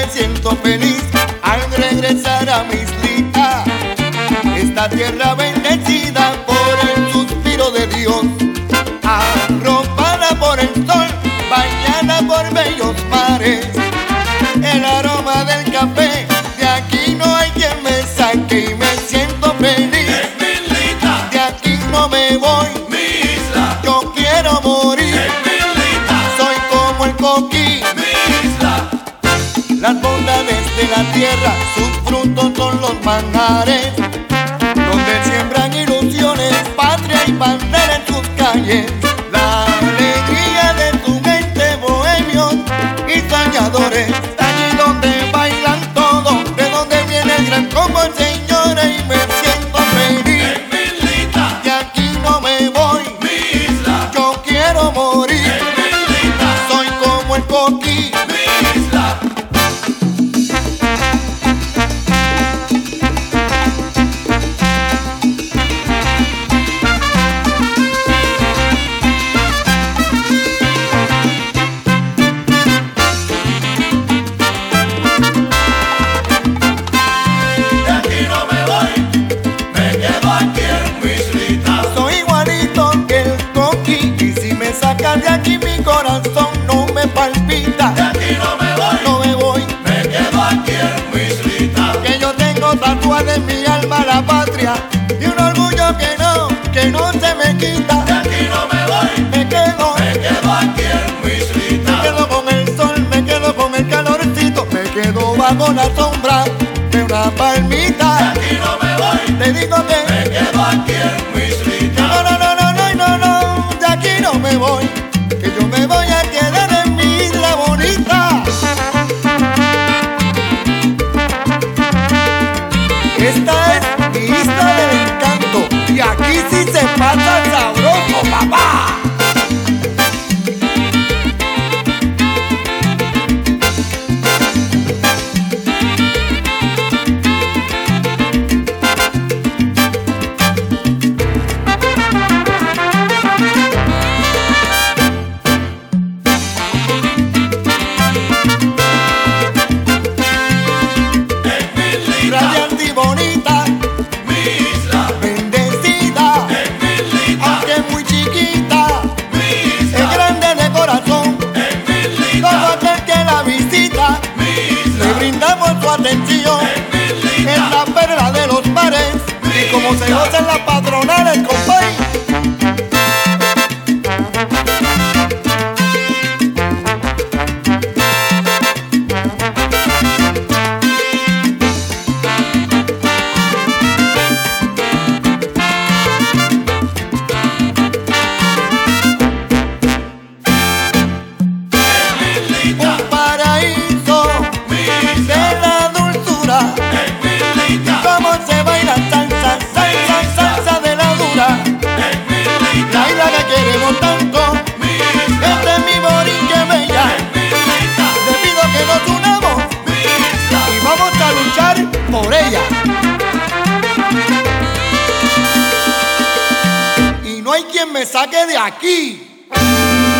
me siento feliz al regresar a mi islita, esta tierra bendecida por el suspiro de Dios, arropada por el sol, bañada por bellos mares, el aroma del café, de aquí no hay quien me saque y me siento feliz. Es mi islita, de aquí no me voy, mi isla. yo quiero morir, Es mi islita, soy como el coquí. mi isla. Las bondades de la tierra, sus frutos son los manjares, donde siembran ilusiones, patria y bandera en sus calles. La alegría de tu mente, bohemios y soñadores, allí donde bailan todos, de donde viene el gran combo, señores, y me siento feliz. Es mi islita, De aquí no me voy, mi isla. yo quiero morir, Es mi islita, soy como el coquí. mi isla. De aquí no me voy, me quedo aquí en mi islita. Soy igualito que el coquí, y si me sacan de aquí mi corazón no me palpita. De aquí no me voy, No me voy, me quedo aquí en mi islita. que yo tengo tatuada en mi alma la patria y un orgullo que no se me quita. De aquí no me voy, Me quedo aquí en mi islita. con el sol, me quedo con el calorcito, me quedo bajo la sombra de una De palmita. aquí no me voy, Te digo me que quedo aquí en mi islita. no, de aquí no me voy, que yo me voy a quedar en mi isla bonita. Esta es mi isla del encanto y aquí sí se pasa sabroso, papá. Es mi islita, Radiante y bonita, mi isla. bendecida, Es mi islita, aunque muy chiquita, mi es isla. grande de corazón. Es mi Todo islita, aquel que la visita, mi le isla. brindamos su atención. Es mi Es islita, la perla de los mares y como se goza en la patronal, el compay. islita, Un paraíso mi de isla. la dulzura, Es mi islita, cómo se baila salsa, salsa, salsa de la dura. es mi islita, La isla que queremos tanto, mi isla. esta es mi borinque bella. Es mi islita, Te pido que nos unamos mi isla. y vamos a luchar por ella. Y no hay quien me saque de aquí.